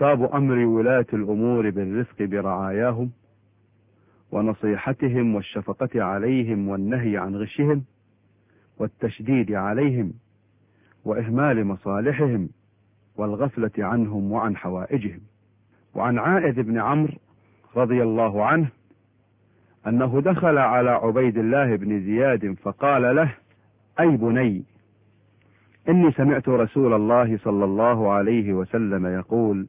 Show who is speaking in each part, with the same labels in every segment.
Speaker 1: باب أمر ولاة الأمور بالرفق برعاياهم ونصيحتهم والشفقة عليهم والنهي عن غشهم والتشديد عليهم وإهمال مصالحهم والغفلة عنهم وعن حوائجهم. وعن عائذ بن عمرو رضي الله عنه أنه دخل على عبيد الله بن زياد فقال له: أي بني، إني سمعت رسول الله صلى الله عليه وسلم يقول: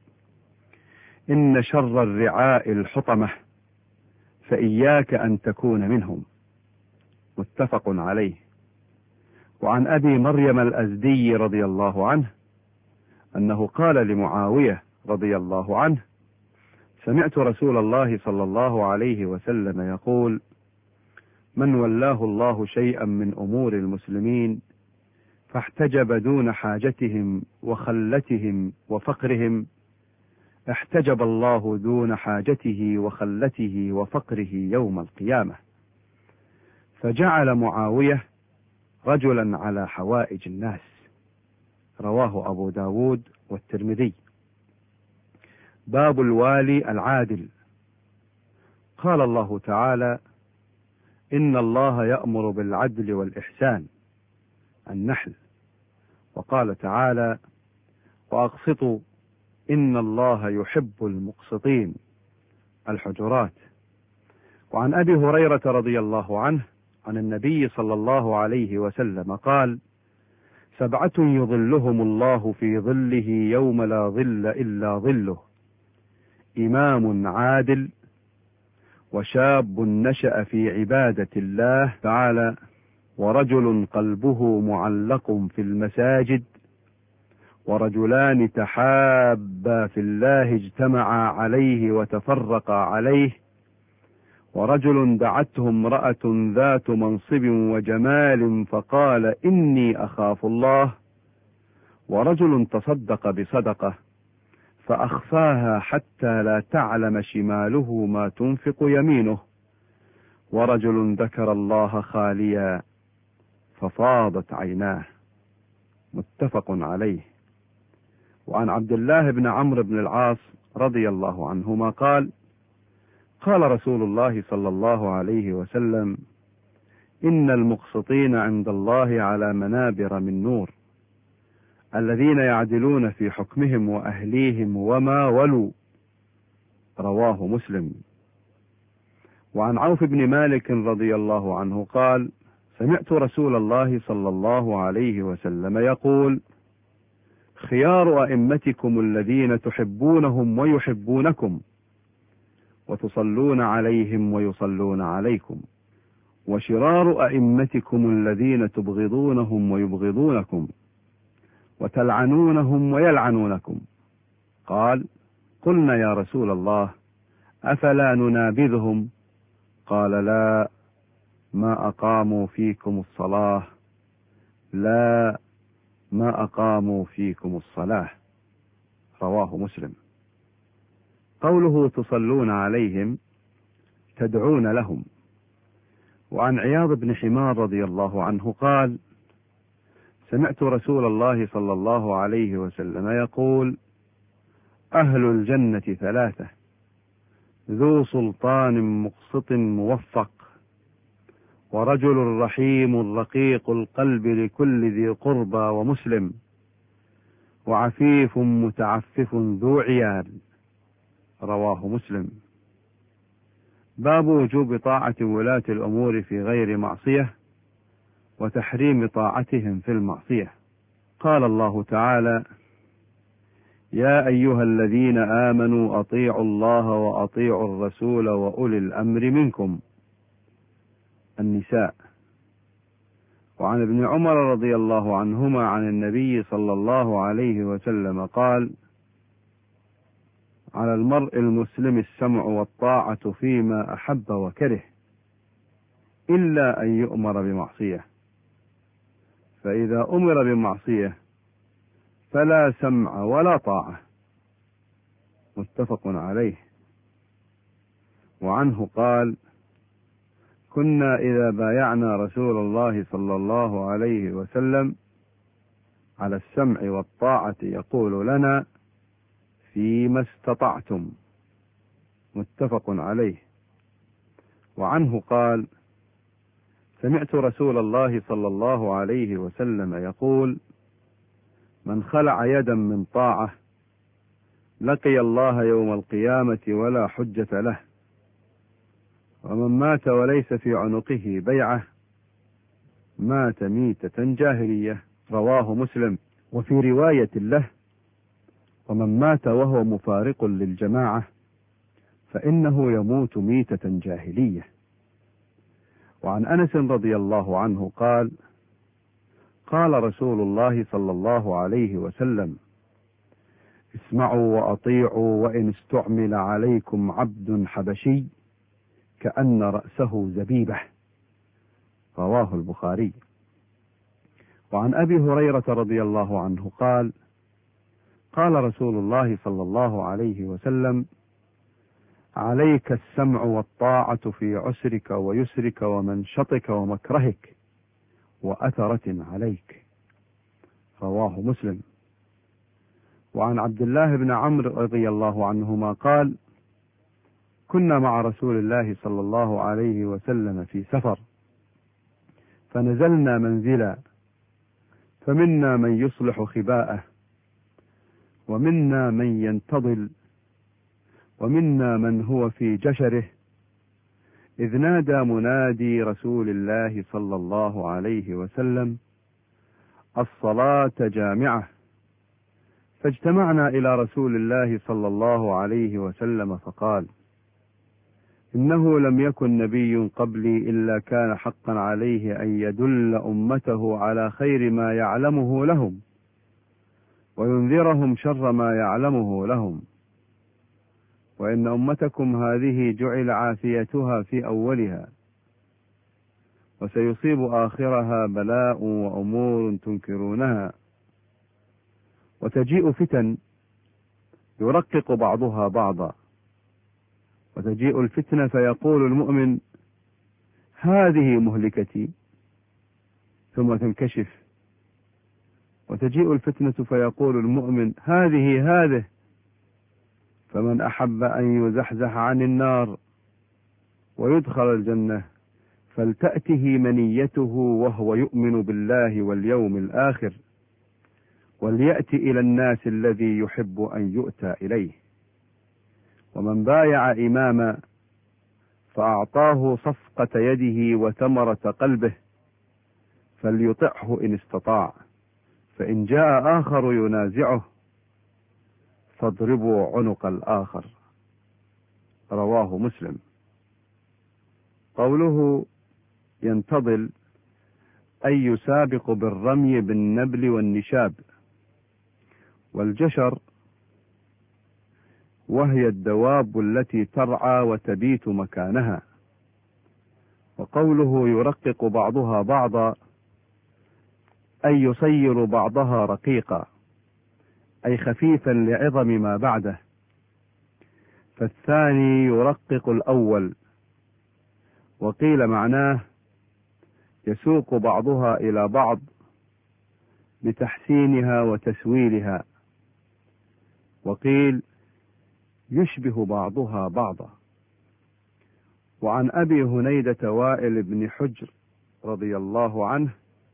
Speaker 1: إن شر الرعاء الحطمة، فإياك أن تكون منهم. متفق عليه. وعن أبي مريم الأزدي رضي الله عنه أنه قال لمعاوية رضي الله عنه: سمعت رسول الله صلى الله عليه وسلم يقول: من ولاه الله شيئا من أمور المسلمين فاحتجب دون حاجتهم وخلتهم وفقرهم، احتجب الله دون حاجته وخلته وفقره يوم القيامة. فجعل معاوية رجلا على حوائج الناس. رواه أبو داود والترمذي. باب الوالي العادل. قال الله تعالى: إن الله يأمر بالعدل والإحسان. النحل. وقال تعالى: وأقسطوا إن الله يحب المقسطين. الحجرات. وعن أبي هريرة رضي الله عنه عن النبي صلى الله عليه وسلم قال: 7 يظلهم الله في ظله يوم لا ظل إلا ظله: إمام عادل، وشاب نشأ في عبادة الله تعالى، ورجل قلبه معلق في المساجد، ورجلان تحابا في الله اجتمعا عليه وتفرقا عليه، ورجل دعته امرأة ذات منصب وجمال فقال: إني أخاف الله، ورجل تصدق بصدقة فأخفاها حتى لا تعلم شماله ما تنفق يمينه، ورجل ذكر الله خاليا ففاضت عيناه. متفق عليه. وعن عبد الله بن عمرو بن العاص رضي الله عنهما قال: قال رسول الله صلى الله عليه وسلم: إن المقسطين عند الله على منابر من نور، الذين يعدلون في حكمهم وأهليهم وما ولوا. رواه مسلم. وعن عوف بن مالك رضي الله عنه قال: سمعت رسول الله صلى الله عليه وسلم يقول: خيار أئمتكم الذين تحبونهم ويحبونكم، وتصلون عليهم ويصلون عليكم، وشرار أئمتكم الذين تبغضونهم ويبغضونكم، وتلعنونهم ويلعنونكم. قال: قلنا يا رسول الله أفلا ننابذهم؟ قال: لا، ما أقاموا فيكم الصلاة، لا، ما أقاموا فيكم الصلاة. رواه مسلم. قوله تصلون عليهم تدعون لهم. وعن عياض بن حمار رضي الله عنه قال: سمعت رسول الله صلى الله عليه وسلم يقول: أهل الجنة 3: ذو سلطان مقسط موفق، ورجل رحيم رقيق القلب لكل ذي قربى ومسلم، وعفيف متعفف ذو عيال. رواه مسلم. باب وجوب طاعة ولاة الأمور في غير معصية وتحريم طاعتهم في المعصية. قال الله تعالى: يا أيها الذين آمنوا أطيعوا الله وأطيعوا الرسول وأولي الأمر منكم. النساء. وعن ابن عمر رضي الله عنهما عن النبي صلى الله عليه وسلم قال: على المرء المسلم السمع والطاعة فيما أحب وكره، إلا أن يؤمر بمعصية، فإذا أمر بمعصية فلا سمع ولا طاعة. متفق عليه. وعنه قال: كنا إذا بايعنا رسول الله صلى الله عليه وسلم على السمع والطاعة يقول لنا: فيما استطعتم. متفق عليه. وعنه قال: سمعت رسول الله صلى الله عليه وسلم يقول: من خلع يدا من طاعة لقي الله يوم القيامة ولا حجة له، ومن مات وليس في عنقه بيعة مات ميتة جاهلية. رواه مسلم. وفي رواية له: ومن مات وهو مفارق للجماعة فإنه يموت ميتة جاهلية. وعن أنس رضي الله عنه قال: قال رسول الله صلى الله عليه وسلم: اسمعوا وأطيعوا وإن استعمل عليكم عبد حبشي كأن رأسه زبيبة. رواه البخاري. وعن أبي هريرة رضي الله عنه قال: قال رسول الله صلى الله عليه وسلم: عليك السمع والطاعة في عسرك ويسرك ومنشطك ومكرهك وأثرة عليك. رواه مسلم. وعن عبد الله بن عمرو رضي الله عنهما قال: كنا مع رسول الله صلى الله عليه وسلم في سفر، فنزلنا منزلا، فمنا من يصلح خباءه، ومنا من ينتظل، ومنا من هو في جشره، إذ نادى منادي رسول الله صلى الله عليه وسلم: الصلاة جامعة. فاجتمعنا إلى رسول الله صلى الله عليه وسلم فقال: إنه لم يكن نبي قبلي إلا كان حقا عليه أن يدل أمته على خير ما يعلمه لهم وينذرهم شر ما يعلمه لهم، وإن أمتكم هذه جعل عافيتها في أولها، وسيصيب آخرها بلاء وأمور تنكرونها، وتجيء فتن يرقق بعضها بعضا، وتجيء الفتنة فيقول المؤمن: هذه مهلكتي، ثم تنكشف، وتجيء الفتنة فيقول المؤمن: هذه، فمن أحب أن يزحزح عن النار ويدخل الجنة فلتأته منيته وهو يؤمن بالله واليوم الآخر، وليأتي إلى الناس الذي يحب أن يؤتى إليه. ومن بايع إماما فأعطاه صفقة يده وثمرة قلبه فليطعه إن استطاع، فإن جاء آخر ينازعه فاضربوا عنق الآخر. رواه مسلم. قوله ينتظل أي يسابق بالرمي بالنبل والنشاب. والجشر وهي الدواب التي ترعى وتبيت مكانها. وقوله يرقق بعضها بعضا أي يصير بعضها رقيقا، أي خفيفا لعظم ما بعده، فالثاني يرقق الأول. وقيل معناه يسوق بعضها إلى بعض بتحسينها وتسويلها، وقيل يشبه بعضها بعضا. وعن أبي هنيدة وائل بن حجر رضي الله عنه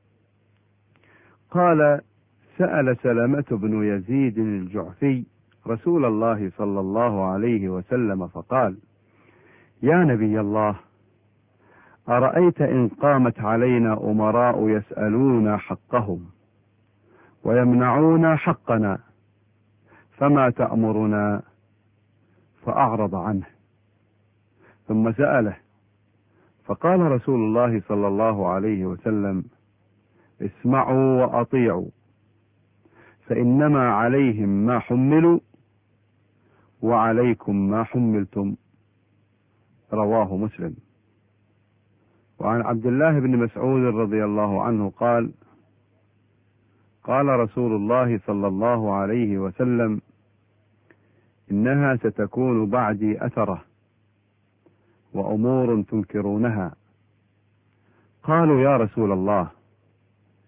Speaker 1: قال: سأل سلمة بن يزيد الجعفي رسول الله صلى الله عليه وسلم فقال: يا نبي الله، أرأيت إن قامت علينا أمراء يسألون حقهم ويمنعون حقنا فما تأمرنا؟ فأعرض عنه، ثم سأله فقال رسول الله صلى الله عليه وسلم: اسمعوا وأطيعوا، فإنما عليهم ما حملوا وعليكم ما حملتم. رواه مسلم. وعن عبد الله بن مسعود رضي الله عنه قال: قال رسول الله صلى الله عليه وسلم: إنها ستكون بعدي أثرة وأمور تنكرونها. قالوا: يا رسول الله،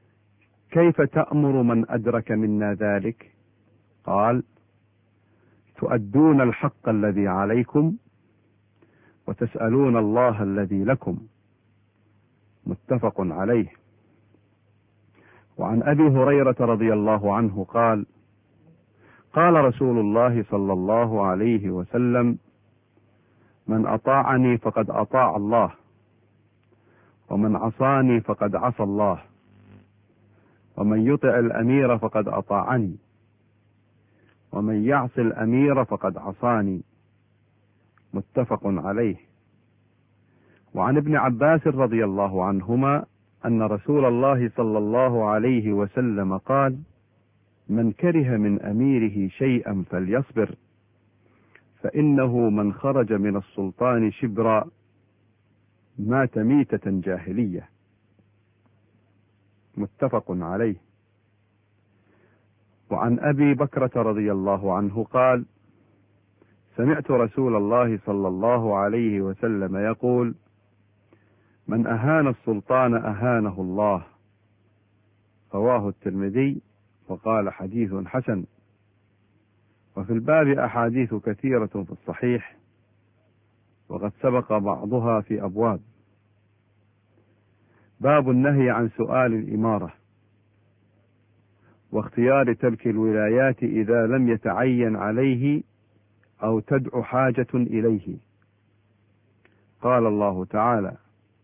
Speaker 1: كيف تأمر من أدرك منا ذلك؟ قال: تؤدون الحق الذي عليكم وتسألون الله الذي لكم. متفق عليه. وعن أبي هريرة رضي الله عنه قال: قال رسول الله صلى الله عليه وسلم: من أطاعني فقد أطاع الله، ومن عصاني فقد عصى الله، ومن يطع الأمير فقد أطاعني، ومن يعص الأمير فقد عصاني. متفق عليه. وعن ابن عباس رضي الله عنهما أن رسول الله صلى الله عليه وسلم قال: من كره من أميره شيئا فليصبر، فإنه من خرج من السلطان شبرا مات ميتة جاهلية. متفق عليه. وعن أبي بكرة رضي الله عنه قال: سمعت رسول الله صلى الله عليه وسلم يقول: من أهان السلطان أهانه الله. رواه الترمذي وقال: حديث حسن. وفي الباب أحاديث كثيرة في الصحيح، وقد سبق بعضها في أبواب. باب النهي عن سؤال الإمارة، واختيار ترك الولايات إذا لم يتعين عليه أو تدعو حاجة إليه. قال الله تعالى: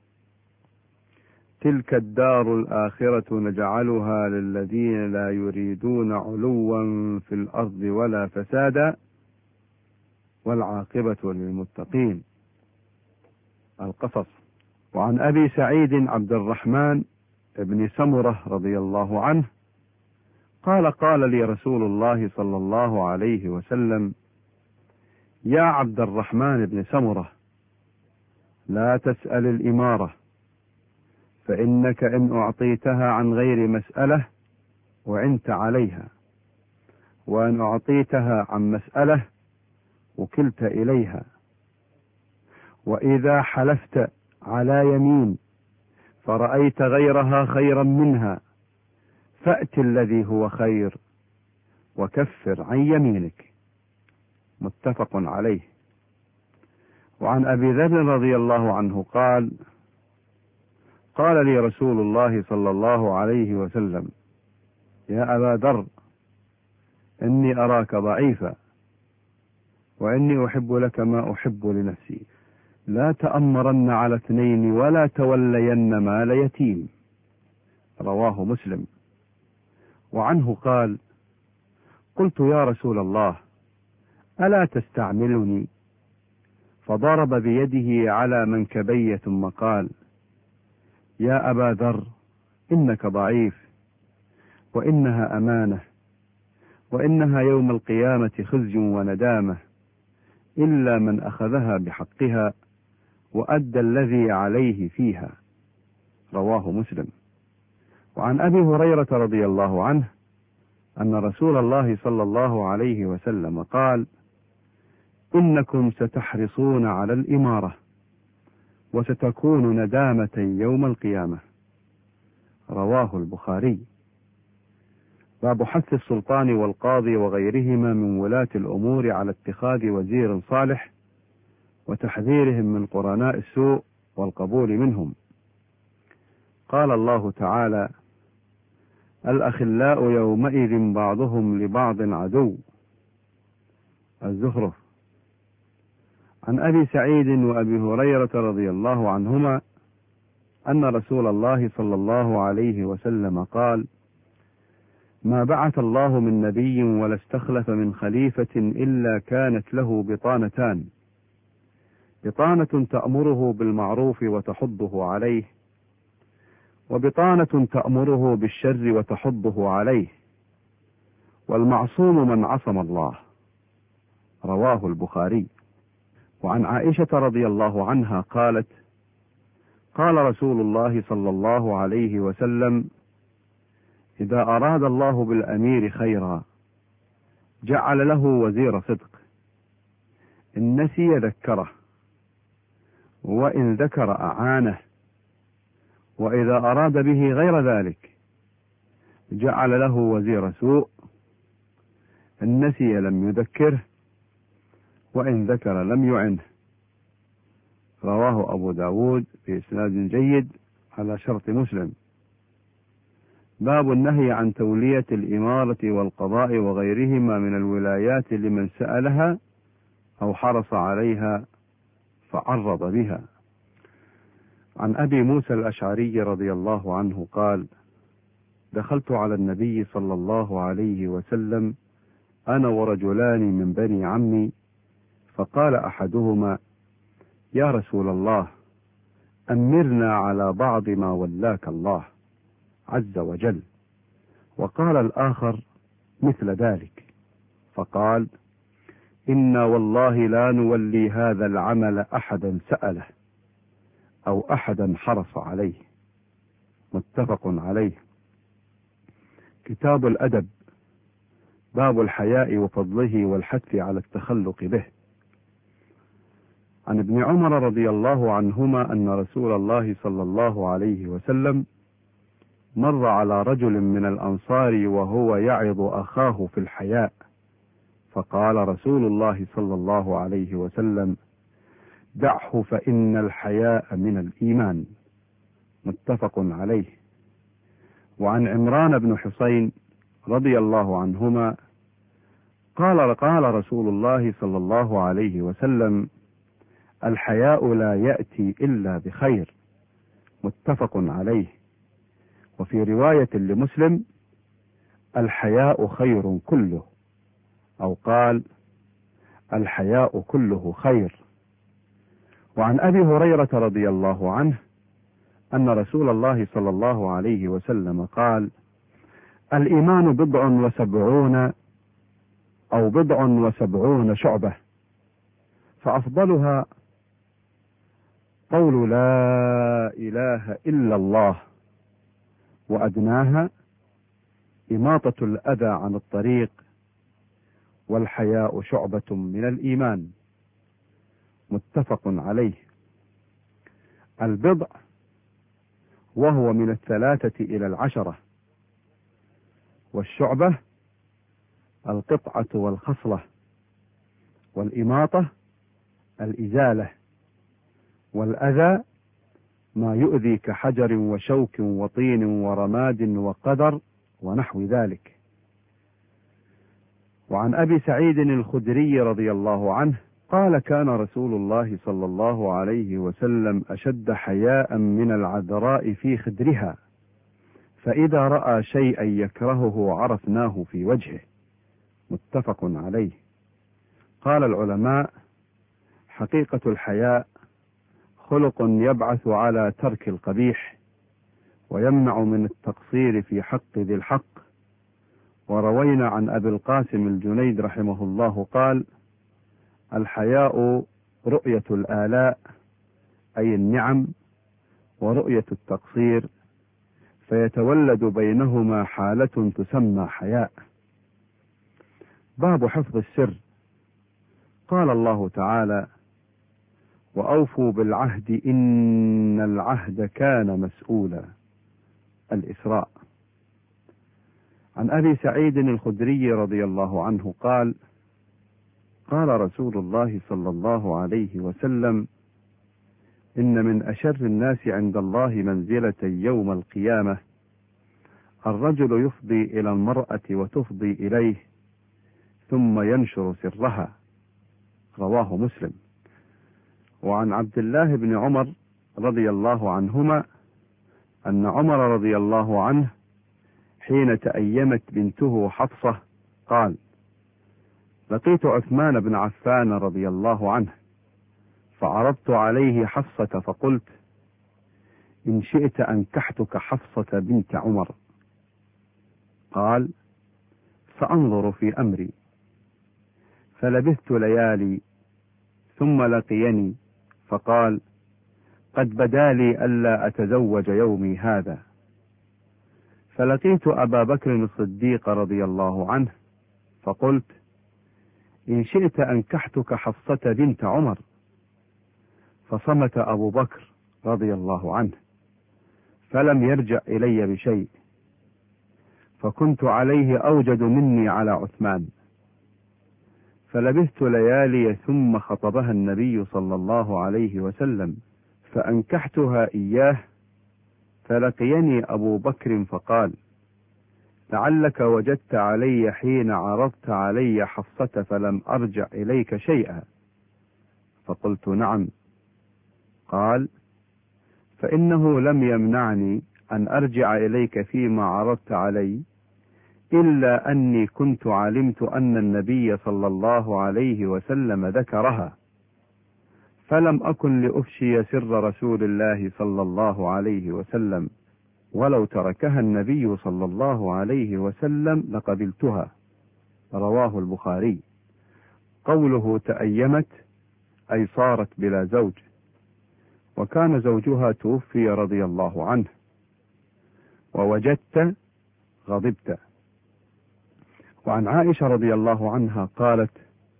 Speaker 1: تلك الدار الآخرة نجعلها للذين لا يريدون علوا في الأرض ولا فسادا والعاقبة للمتقين. القصص. وعن أبي سعيد عبد الرحمن بن سمرة رضي الله عنه قال: قال لي رسول الله صلى الله عليه وسلم: يا عبد الرحمن بن سمرة، لا تسأل الإمارة، فإنك إن أعطيتها عن غير مسألة وعنت عليها، وإن أعطيتها عن مسألة وكلت إليها. وإذا حلفت على يمين فرأيت غيرها خيرا منها فأت الذي هو خير وكفر عن يمينك. متفق عليه. وعن أبي ذر رضي الله عنه قال: قال لي رسول الله صلى الله عليه وسلم: يا أبا ذر، إني أراك ضعيفا، وإني أحب لك ما أحب لنفسي، لا تأمرن على اثنين ولا تولين مال يتيم. رواه مسلم. وعنه قال: قلت يا رسول الله، ألا تستعملني؟ فضرب بيده على منكبي ثم قال: يا أبا ذر، إنك ضعيف، وإنها أمانة، وإنها يوم القيامة خزي وندامة، إلا من أخذها بحقها وأدى الذي عليه فيها. رواه مسلم. وعن أبي هريرة رضي الله عنه أن رسول الله صلى الله عليه وسلم قال: إنكم ستحرصون على الإمارة، وستكون ندامة يوم القيامة. رواه البخاري. باب حث السلطان والقاضي وغيرهما من ولاة الأمور على اتخاذ وزير صالح، وتحذيرهم من قرناء السوء والقبول منهم. قال الله تعالى: الأخلاء يومئذ بعضهم لبعض عدو. الزخرف. عن أبي سعيد وأبي هريرة رضي الله عنهما أن رسول الله صلى الله عليه وسلم قال: ما بعث الله من نبي ولا استخلف من خليفة إلا كانت له بطانتان: بطانة تأمره بالمعروف وتحضه عليه، وبطانة تأمره بالشر وتحضه عليه، والمعصوم من عصم الله. رواه البخاري. وعن عائشة رضي الله عنها قالت: قال رسول الله صلى الله عليه وسلم: إذا أراد الله بالأمير خيرا جعل له وزير صدق، إن نسي ذكره، وإن ذكر أعانه، وإذا أراد به غير ذلك جعل له وزير سوء، إن نسي لم يذكره، وإن ذكر لم يعنه. رواه أبو داود بإسناد جيد على شرط مسلم. باب النهي عن تولية الإمارة والقضاء وغيرهما من الولايات لمن سألها أو حرص عليها فعرض بها. عن أبي موسى الأشعري رضي الله عنه قال: دخلت على النبي صلى الله عليه وسلم أنا ورجلان من بني عمي، فقال أحدهما: يا رسول الله، أمرنا على بعض ما ولاك الله عز وجل. وقال الآخر مثل ذلك، فقال: إنا والله لا نولي هذا العمل أحدا سأله أو أحدا حرص عليه. متفق عليه. كتاب الأدب، باب الحياء وفضله والحث على التخلق به. عن ابن عمر رضي الله عنهما أن رسول الله صلى الله عليه وسلم مر على رجل من الأنصار وهو يعظ أخاه في الحياء، فقال رسول الله صلى الله عليه وسلم: دعه فإن الحياء من الإيمان. متفق عليه. وعن عمران بن حسين رضي الله عنهما قال رسول الله صلى الله عليه وسلم: الحياء لا يأتي إلا بخير. متفق عليه. وفي رواية لمسلم: الحياء خير كله، أو قال: الحياء كله خير. وعن أبي هريرة رضي الله عنه أن رسول الله صلى الله عليه وسلم قال: الإيمان 79 أو 79 شعبة، فأفضلها قول لا إله إلا الله، وأدناها إماطة الأذى عن الطريق، والحياء شعبة من الإيمان. متفق عليه. البضع وهو من 3 إلى 10، والشعبة القطعة والخصلة، والإماطة الإزالة، والأذى ما يؤذي كحجر وشوك وطين ورماد وقدر ونحو ذلك. وعن أبي سعيد الخدري رضي الله عنه قال: كان رسول الله صلى الله عليه وسلم أشد حياء من العذراء في خدرها، فإذا رأى شيئا يكرهه عرفناه في وجهه. متفق عليه. قال العلماء: حقيقة الحياء خلق يبعث على ترك القبيح، ويمنع من التقصير في حق ذي الحق. وروينا عن أبي القاسم الجنيد رحمه الله قال: الحياء رؤية الآلاء أي النعم، ورؤية التقصير، فيتولد بينهما حالة تسمى حياء. باب حفظ السر. قال الله تعالى: وأوفوا بالعهد إن العهد كان مسؤولا. الإسراء. عن أبي سعيد الخدري رضي الله عنه قال: قال رسول الله صلى الله عليه وسلم: إن من أشر الناس عند الله منزلة يوم القيامة الرجل يفضي إلى المرأة وتفضي إليه ثم ينشر سرها. رواه مسلم. وعن عبد الله بن عمر رضي الله عنهما أن عمر رضي الله عنه حين تأيمت بنته حفصة قال: لقيت عثمان بن عفان رضي الله عنه فعرضت عليه حفصة فقلت: إن شئت أنكحتك حفصة بنت عمر. قال: سأنظر في أمري. فلبثت ليالي ثم لقيني فقال: قد بدا لي ألا أتزوج يومي هذا. فلقيت أبا بكر الصديق رضي الله عنه فقلت: إن شئت أنكحتك حفصة بنت عمر. فصمت أبو بكر رضي الله عنه فلم يرجع إلي بشيء، فكنت عليه أوجد مني على عثمان. فلبثت ليالي ثم خطبها النبي صلى الله عليه وسلم، فأنكحتها إياه. فلقيني أبو بكر فقال: لعلك وجدت علي حين عرضت علي حفصة فلم أرجع إليك شيئا. فقلت: نعم. قال: فإنه لم يمنعني أن أرجع إليك فيما عرضت علي إلا أني كنت علمت أن النبي صلى الله عليه وسلم ذكرها، فلم أكن لأفشي سر رسول الله صلى الله عليه وسلم، ولو تركها النبي صلى الله عليه وسلم لقبلتها. رواه البخاري. قوله تأيمت أي صارت بلا زوج، وكان زوجها توفي رضي الله عنه. ووجدت غضبت. وعن عائشة رضي الله عنها قالت: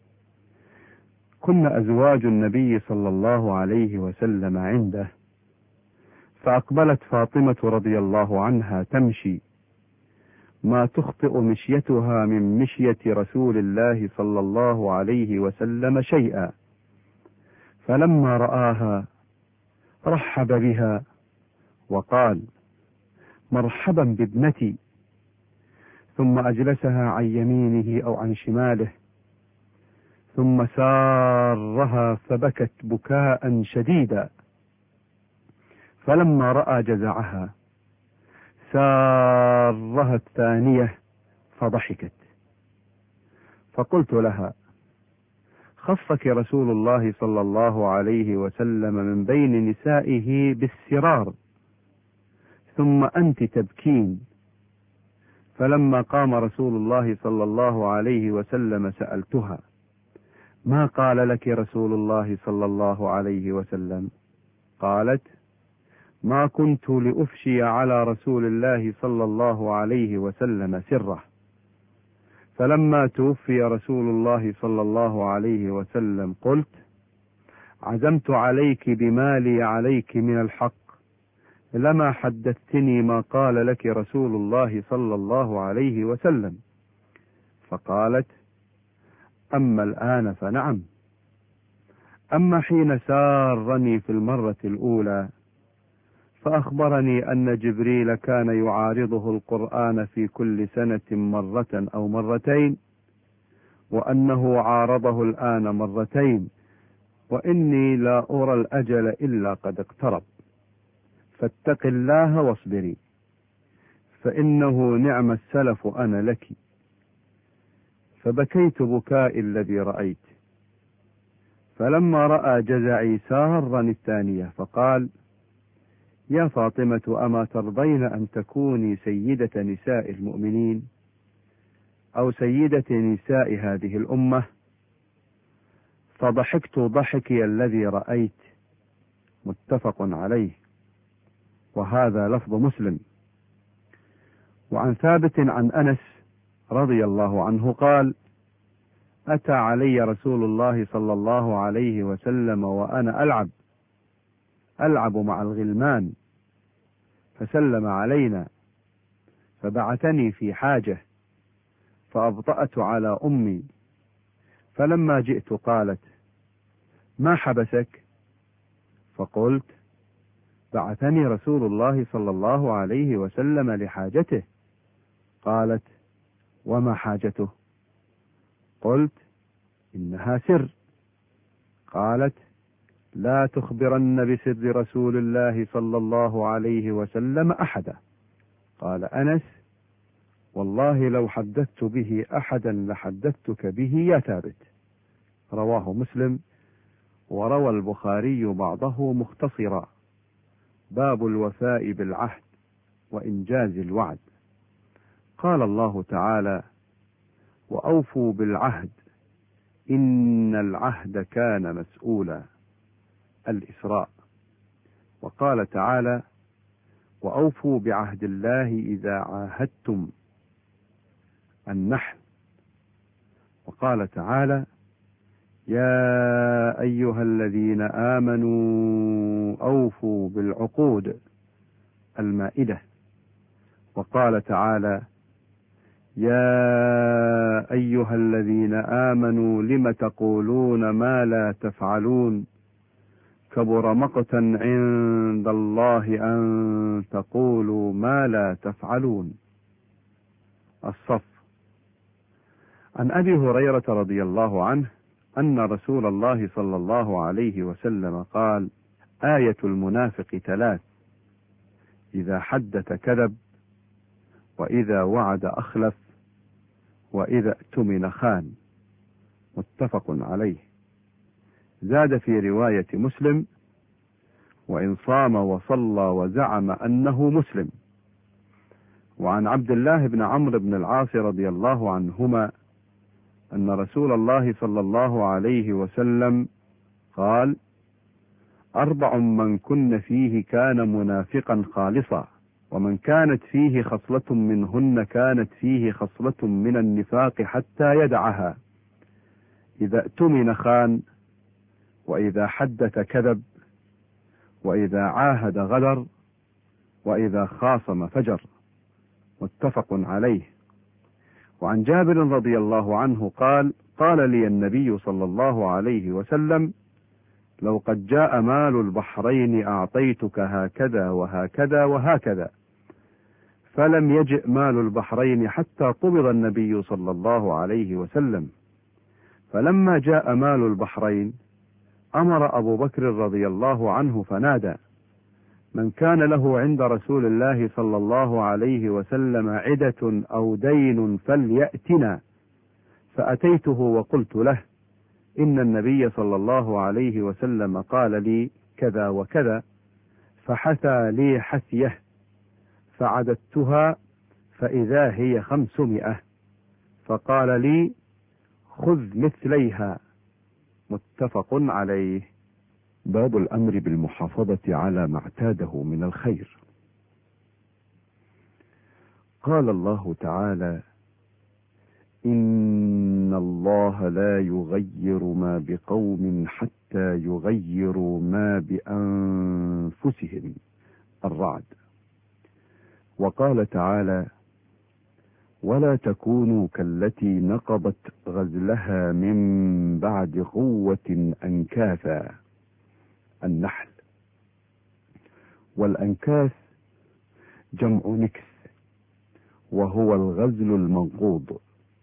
Speaker 1: كنا أزواج النبي صلى الله عليه وسلم عنده، فأقبلت فاطمة رضي الله عنها تمشي ما تخطئ مشيتها من مشية رسول الله صلى الله عليه وسلم شيئا، فلما رآها رحب بها وقال: مرحبا بابنتي، ثم أجلسها عن يمينه أو عن شماله، ثم سارها فبكت بكاء شديدا، فلما رأى جزعها سارها الثانية فضحكت. فقلت لها: خصك رسول الله صلى الله عليه وسلم من بين نسائه بالسرار، ثم أنت تبكين. فلما قام رسول الله صلى الله عليه وسلم سألتها: ما قال لك رسول الله صلى الله عليه وسلم؟ قالت: ما كنت لأفشي على رسول الله صلى الله عليه وسلم سره. فلما توفي رسول الله صلى الله عليه وسلم قلت: عزمت عليك بما لي عليك من الحق، لما حدثتني ما قال لك رسول الله صلى الله عليه وسلم. فقالت: أما الآن فنعم، أما حين سارني في المرة الأولى فأخبرني أن جبريل كان يعارضه القرآن في كل سنة مرة أو مرتين، وأنه عارضه الآن مرتين، وإني لا أرى الأجل إلا قد اقترب، فاتق الله واصبري، فإنه نعم السلف أنا لك. فبكيت بكاء الذي رأيت. فلما رأى جزعي سارني الثانية فقال: يا فاطمة، أما ترضين أن تكوني سيدة نساء المؤمنين أو سيدة نساء هذه الأمة؟ فضحكت ضحكي الذي رأيت. متفق عليه، وهذا لفظ مسلم. وعن ثابت عن أنس رضي الله عنه قال: أتى علي رسول الله صلى الله عليه وسلم وأنا ألعب مع الغلمان، فسلم علينا، فبعثني في حاجة، فأبطأت على أمي، فلما جئت قالت: ما حبسك؟ فقلت: بعثني رسول الله صلى الله عليه وسلم لحاجته. قالت: وما حاجته؟ قلت: إنها سر. قالت: لا تخبرن بسر رسول الله صلى الله عليه وسلم أحدا. قال أنس: والله لو حدثت به أحدا لحدثتك به يا ثابت. رواه مسلم. وروى البخاري بعضه مختصرا. باب الوفاء بالعهد وإنجاز الوعد. قال الله تعالى: وأوفوا بالعهد إن العهد كان مسؤولا. الإسراء. وقال تعالى: وأوفوا بعهد الله إذا عاهدتم. النحل. وقال تعالى: يا أيها الذين آمنوا أوفوا بالعقود. المائدة. وقال تعالى: يا أيها الذين آمنوا لم تقولون ما لا تفعلون كبر مقتا عند الله أن تقولوا ما لا تفعلون. الصف. عن أبي هريرة رضي الله عنه أن رسول الله صلى الله عليه وسلم قال: آية المنافق 3: إذا حدث كذب، وإذا وعد أخلف، وإذا اؤتمن خان. متفق عليه. زاد في رواية مسلم: وإن صام وصلى وزعم أنه مسلم. وعن عبد الله بن عمرو بن العاص رضي الله عنهما أن رسول الله صلى الله عليه وسلم قال: 4 من كن فيه كان منافقا خالصا، ومن كانت فيه خصلة منهن كانت فيه خصلة من النفاق حتى يدعها: إذا اؤتمن خان، وإذا حدث كذب، وإذا عاهد غدر، وإذا خاصم فجر. متفق عليه. وعن جابر رضي الله عنه قال: قال لي النبي صلى الله عليه وسلم: لو قد جاء مال البحرين أعطيتك هكذا وهكذا وهكذا. فلم يجئ مال البحرين حتى قبض النبي صلى الله عليه وسلم. فلما جاء مال البحرين أمر أبو بكر رضي الله عنه فنادى: من كان له عند رسول الله صلى الله عليه وسلم عدة أو دين فليأتنا. فأتيته وقلت له: إن النبي صلى الله عليه وسلم قال لي كذا وكذا. فحثى لي حثيه فعددتها فإذا هي 500. فقال لي: خذ مثليها. متفق عليه. باب الأمر بالمحافظة على ما اعتاده من الخير. قال الله تعالى: إن الله لا يغير ما بقوم حتى يغيروا ما بأنفسهم. الرعد. وقال تعالى: ولا تكونوا كالتي نقضت غزلها من بعد قوة أنكاثا. النحل. والأنكاث جمع نكث، وهو الغزل المنقوض.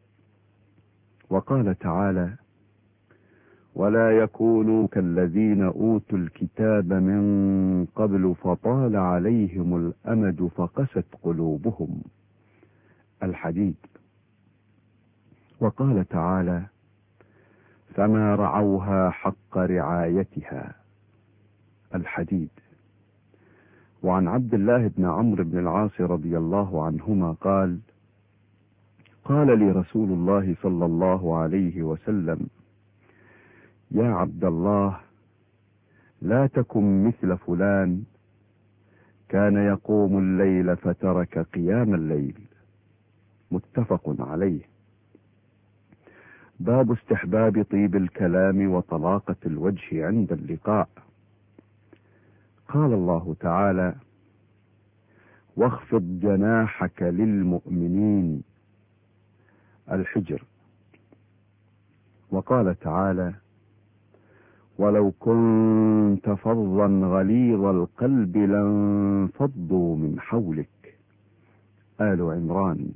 Speaker 1: وقال تعالى: ولا يكونوا كالذين أوتوا الكتاب من قبل فطال عليهم الأمد فقست قلوبهم. الحديد. وقال تعالى: فما رعوها حق رعايتها. الحديد. وعن عبد الله بن عمرو بن العاص رضي الله عنهما قال: قال لي رسول الله صلى الله عليه وسلم: يا عبد الله، لا تكن مثل فلان كان يقوم الليل فترك قيام الليل. متفق عليه. باب استحباب طيب الكلام وطلاقة الوجه عند اللقاء. قال الله تعالى: واخفض جناحك للمؤمنين. الحجر. وقال تعالى: ولو كنت فظا غليظ القلب لانفضوا من حولك. آل عمران.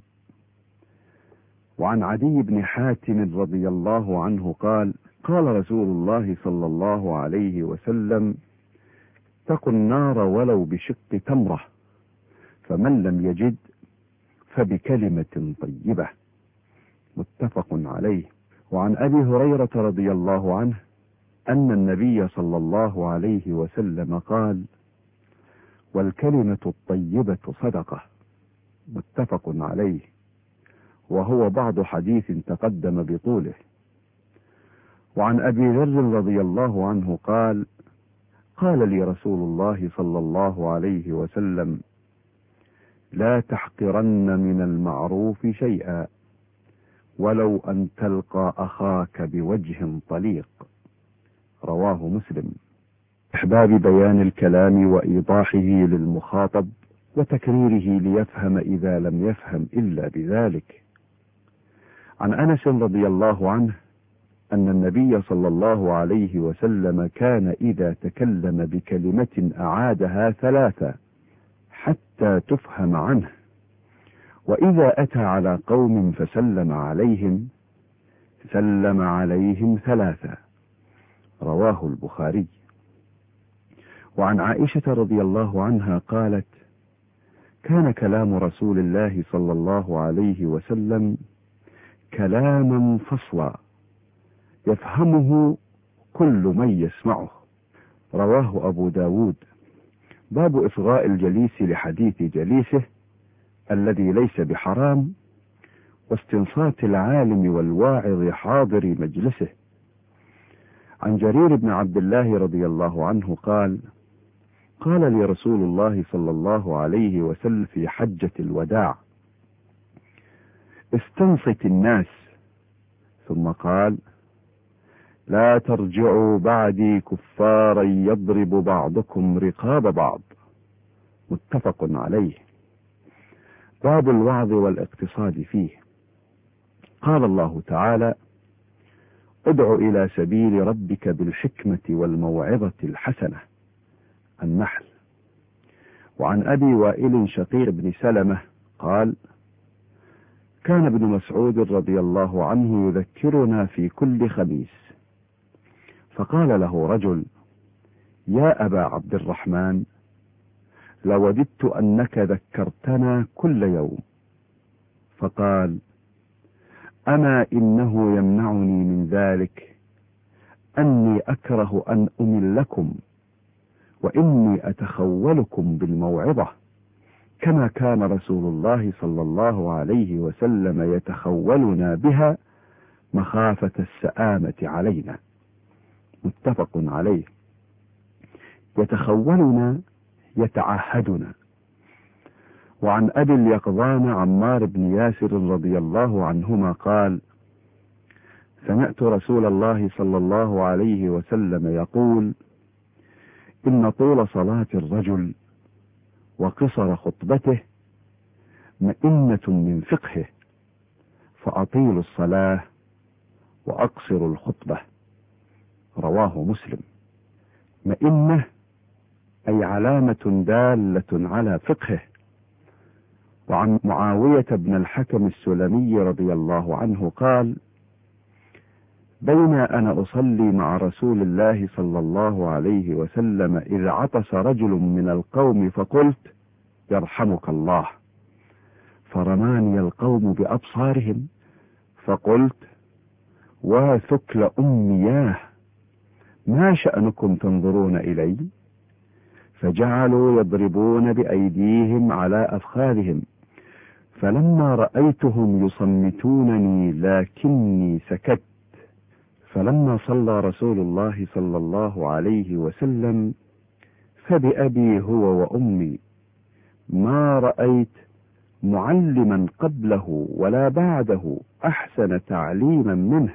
Speaker 1: وعن عدي بن حاتم رضي الله عنه قال: قال رسول الله صلى الله عليه وسلم: اتقوا النار ولو بشق تمرة، فمن لم يجد فبكلمة طيبة. متفق عليه. وعن أبي هريرة رضي الله عنه أن النبي صلى الله عليه وسلم قال: والكلمة الطيبة صدقة. متفق عليه، وهو بعض حديث تقدم بطوله. وعن أبي ذر رضي الله عنه قال: قال لي رسول الله صلى الله عليه وسلم: لا تحقرن من المعروف شيئا ولو أن تلقى أخاك بوجه طليق. رواه مسلم. إحباب بيان الكلام وإيضاحه للمخاطب وتكريره ليفهم إذا لم يفهم إلا بذلك. عن أنس رضي الله عنه أن النبي صلى الله عليه وسلم كان إذا تكلم بكلمة أعادها 3 حتى تفهم عنه، وإذا أتى على قوم فسلم عليهم سلم عليهم 3. رواه البخاري. وعن عائشة رضي الله عنها قالت: كان كلام رسول الله صلى الله عليه وسلم كلاما فصلا يفهمه كل من يسمعه. رواه أبو داود. باب إصغاء الجليس لحديث جليسه الذي ليس بحرام، واستنصات العالم والواعظ حاضر مجلسه. عن جرير بن عبد الله رضي الله عنه قال: قال لي رسول الله صلى الله عليه وسلم في حجة الوداع: استنصت الناس، ثم قال: لا ترجعوا بعدي كفارا يضرب بعضكم رقاب بعض. متفق عليه. باب الوعظ والاقتصاد فيه. قال الله تعالى: ادع إلى سبيل ربك بالحكمة والموعظة الحسنة. النحل. وعن أبي وائل شقيق بن سلمة قال: كان ابن مسعود رضي الله عنه يذكرنا في كل خميس، فقال له رجل: يا أبا عبد الرحمن، لوددت أنك ذكرتنا كل يوم. فقال: أما إنه يمنعني من ذلك أني أكره أن أملكم، وإني أتخولكم بالموعظة، كما كان رسول الله صلى الله عليه وسلم يتخولنا بها مخافة السآمة علينا. متفق عليه. يتخولنا يتعهدنا. وعن أبي اليقظان عمار بن ياسر رضي الله عنهما قال: سمعت رسول الله صلى الله عليه وسلم يقول: إن طول صلاة الرجل وقصر خطبته مئنة من فقهه، فأطيلوا الصلاة وأقصروا الخطبة. رواه مسلم. مئنة أي علامة دالة على فقهه. وعن معاوية بن الحكم السلمي رضي الله عنه قال: بين أنا أصلي مع رسول الله صلى الله عليه وسلم إذ عطس رجل من القوم فقلت: يرحمك الله، فرماني القوم بأبصارهم، فقلت: وثكل أمياه، ما شأنكم تنظرون إلي؟ فجعلوا يضربون بأيديهم على أفخاذهم، فلما رأيتهم يصمتونني لكني سكت. فلما صلى رسول الله صلى الله عليه وسلم فبأبي هو وأمي ما رأيت معلما قبله ولا بعده أحسن تعليما منه،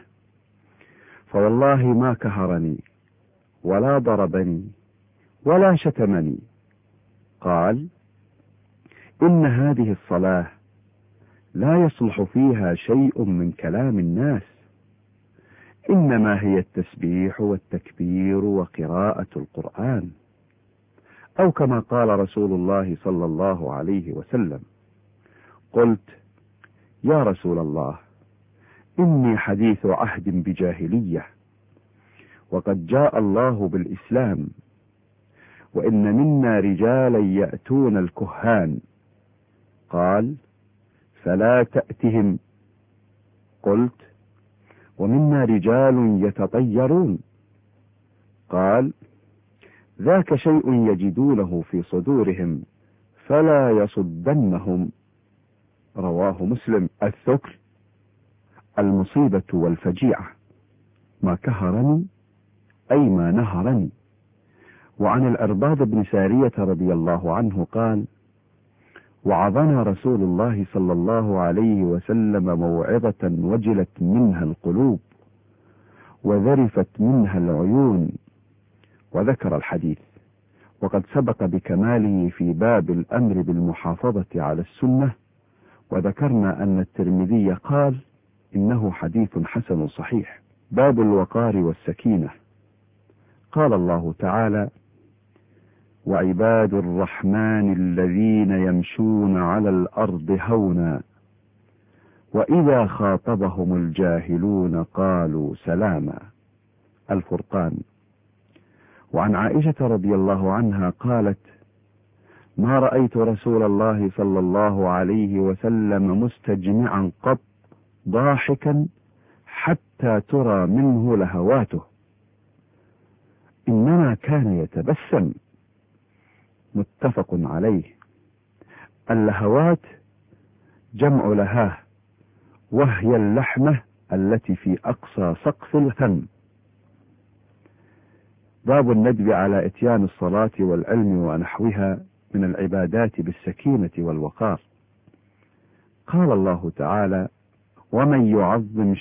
Speaker 1: فوالله ما كهرني ولا ضربني ولا شتمني. قال: إن هذه الصلاة لا يصلح فيها شيء من كلام الناس، إنما هي التسبيح والتكبير وقراءة القرآن، أو كما قال رسول الله صلى الله عليه وسلم. قلت: يا رسول الله، إني حديث عهد بجاهلية، وقد جاء الله بالإسلام، وإن منا رجالا يأتون الكهان. قال: فلا تأتهم. قلت: ومنا رجال يتطيرون. قال: ذاك شيء يجدونه في صدورهم فلا يصدنهم. رواه مسلم. الثكل المصيبة والفجيعة، ما كهرني أي ما نهرني. وعن الأرباض بن سارية رضي الله عنه قال: وعظنا رسول الله صلى الله عليه وسلم موعظة وجلت منها القلوب وذرفت منها العيون، وذكر الحديث، وقد سبق بكماله في باب الأمر بالمحافظة على السنة. وذكرنا أن الترمذي قال: إنه حديث حسن صحيح. باب الوقار والسكينة. قال الله تعالى: وعباد الرحمن الذين يمشون على الأرض هونا وإذا خاطبهم الجاهلون قالوا سلاما. الفرقان. وعن عائشة رضي الله عنها قالت: ما رأيت رسول الله صلى الله عليه وسلم مستجمعا قط ضاحكا حتى ترى منه لهواته، إنما كان يتبسم. متفق عليه. اللهوات جمع لهاه، وهي اللحمة التي في أقصى سقف الفم. باب الندب على إتيان الصلاة والعلم ونحوها من العبادات بالسكينة والوقار. قال الله تعالى: ومن يعظم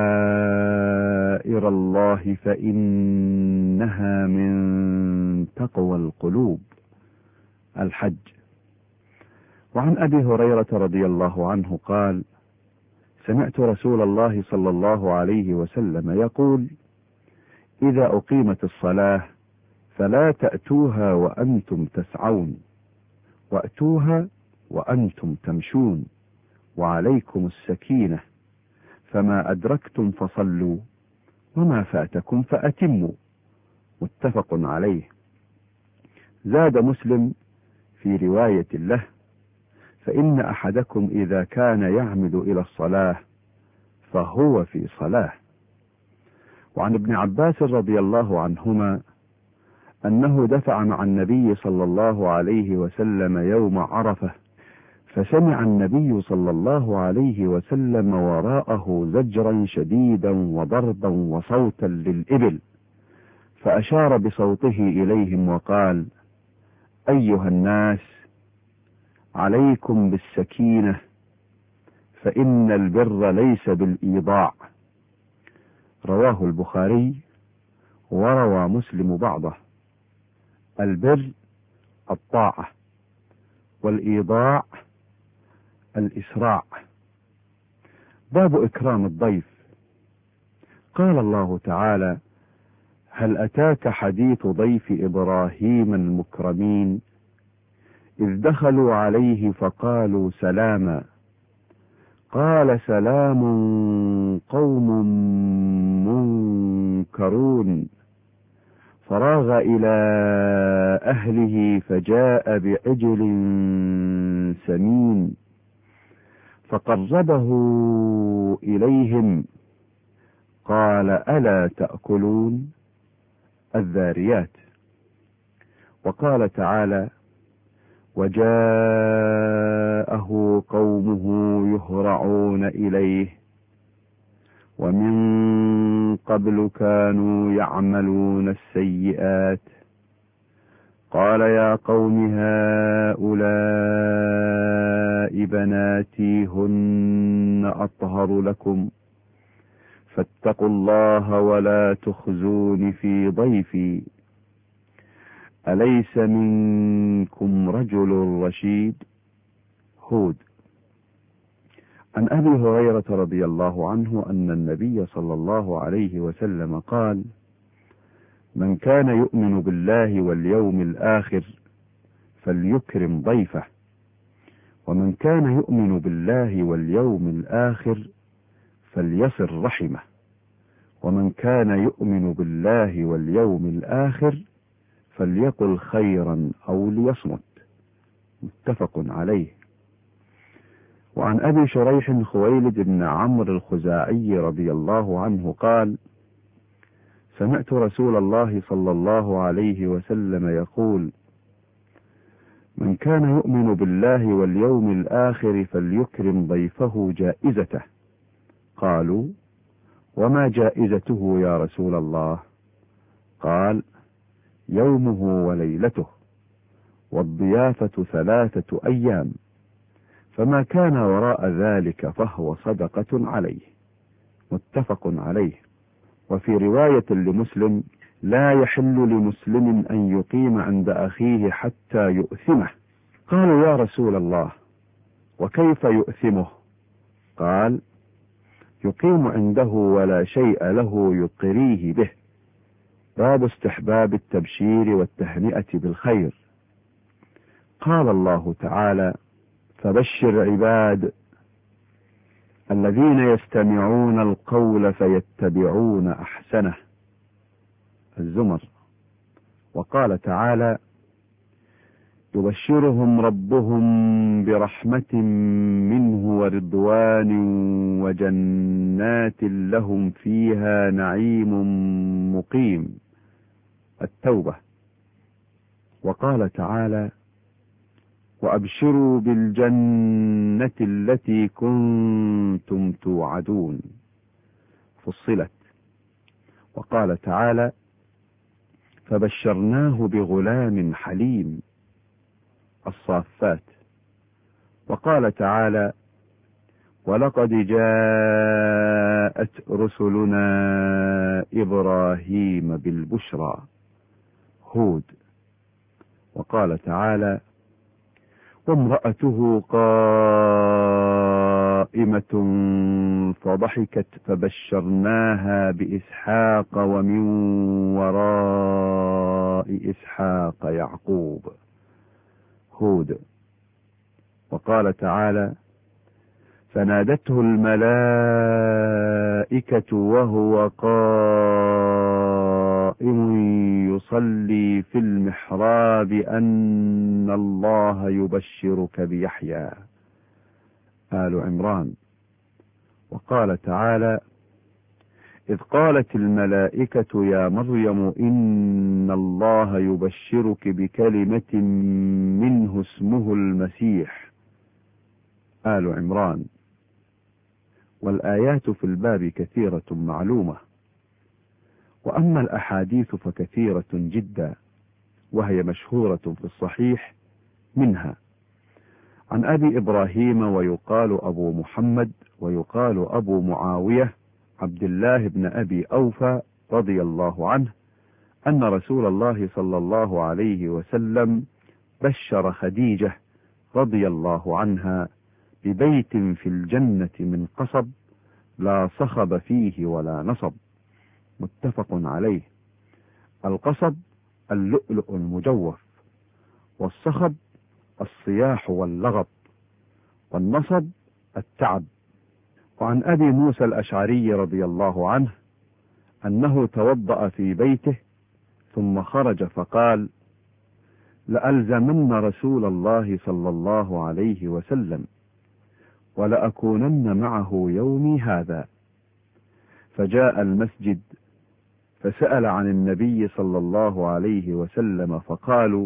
Speaker 1: شعائر الله فإنها من تقوى القلوب. الحج. وعن أبي هريرة رضي الله عنه قال: سمعت رسول الله صلى الله عليه وسلم يقول: إذا أقيمت الصلاة فلا تأتوها وأنتم تسعون، وأتوها وأنتم تمشون، وعليكم السكينة، فما أدركتم فصلوا وما فاتكم فأتموا. متفق عليه. زاد مسلم في رواية له: فإن أحدكم إذا كان يعمد إلى الصلاة فهو في صلاة. وعن ابن عباس رضي الله عنهما أنه دفع مع النبي صلى الله عليه وسلم يوم عرفة، فسمع النبي صلى الله عليه وسلم وراءه زجرا شديدا وضربا وصوتا للإبل، فأشار بصوته إليهم وقال: أيها الناس، عليكم بالسكينة، فإن البر ليس بالإيضاع. رواه البخاري وروى مسلم بعضه. البر الطاعة، والإيضاع الإسراع. باب إكرام الضيف. قال الله تعالى: هل أتاك حديث ضيف إبراهيم المكرمين إذ دخلوا عليه فقالوا سلاما، قال سلام قوم منكرون، فراغ إلى أهله فجاء بعجل سمين فقربه إليهم قال ألا تأكلون؟ الذاريات. وقال تعالى: وجاءه قومه يهرعون إليه ومن قبل كانوا يعملون السيئات، قال يا قوم هؤلاء بناتي هن أطهر لكم فاتقوا الله ولا تخزون في ضيفي، أليس منكم رجل رشيد؟ هود. عن أبي هريرة رضي الله عنه أن النبي صلى الله عليه وسلم قال: من كان يؤمن بالله واليوم الآخر فليكرم ضيفه، ومن كان يؤمن بالله واليوم الآخر فليصل رحمه، ومن كان يؤمن بالله واليوم الآخر فليقل خيرا أو ليصمت. متفق عليه. وعن أبي شريح خويلد بن عمرو الخزاعي رضي الله عنه قال: سمعت رسول الله صلى الله عليه وسلم يقول: من كان يؤمن بالله واليوم الآخر فليكرم ضيفه جائزته. قالوا: وما جائزته يا رسول الله؟ قال: يومه وليلته، والضيافة 3 أيام، فما كان وراء ذلك فهو صدقة عليه. متفق عليه. وفي رواية لمسلم: لا يحل لمسلم أن يقيم عند أخيه حتى يؤثمه. قالوا: يا رسول الله، وكيف يؤثمه؟ قال: يقيم عنده ولا شيء له يقريه به. باب استحباب التبشير والتهنئة بالخير. قال الله تعالى: فبشر عباد الذين يستمعون القول فيتبعون أحسنه. الزمر. وقال تعالى: يبشرهم ربهم برحمة منه ورضوان وجنات لهم فيها نعيم مقيم. التوبة. وقال تعالى: وأبشروا بالجنة التي كنتم توعدون. فصلت. وقال تعالى: فبشرناه بغلام حليم. الصافات. وقال تعالى: ولقد جاءت رسلنا إبراهيم بالبشرى. هود. وقال تعالى: وامرأته قائمة فضحكت فبشرناها بإسحاق ومن وراء إسحاق يعقوب. هود. وقال تعالى: فنادته الملائكة وهو قائم يصلي في المحراب أن الله يبشرك بيحيى. آل عمران. وقال تعالى: إذ قالت الملائكة يا مريم إن الله يبشرك بكلمة منه اسمه المسيح. آل عمران. والآيات في الباب كثيرة معلومة، وأما الأحاديث فكثيرة جدا، وهي مشهورة في الصحيح. منها عن أبي إبراهيم ويقال أبو محمد ويقال أبو معاوية عبد الله بن أبي أوفى رضي الله عنه أن رسول الله صلى الله عليه وسلم بشر خديجة رضي الله عنها ببيت في الجنة من قصب لا صخب فيه ولا نصب. متفق عليه. القصب اللؤلؤ المجوف، والصخب الصياح واللغط، والنصب التعب. وعن أبي موسى الأشعري رضي الله عنه أنه توضأ في بيته ثم خرج فقال: لألزمن رسول الله صلى الله عليه وسلم ولأكونن معه يومي هذا. فجاء المسجد فسأل عن النبي صلى الله عليه وسلم فقالوا: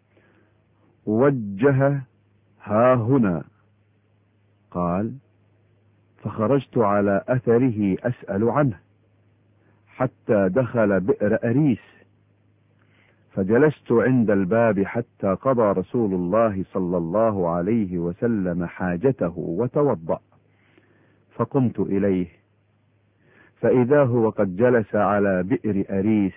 Speaker 1: وجه ها هنا. قال: فخرجت على أثره أسأل عنه حتى دخل بئر أريس، فجلست عند الباب حتى قضى رسول الله صلى الله عليه وسلم حاجته وتوضأ، فقمت إليه فإذا هو قد جلس على بئر أريس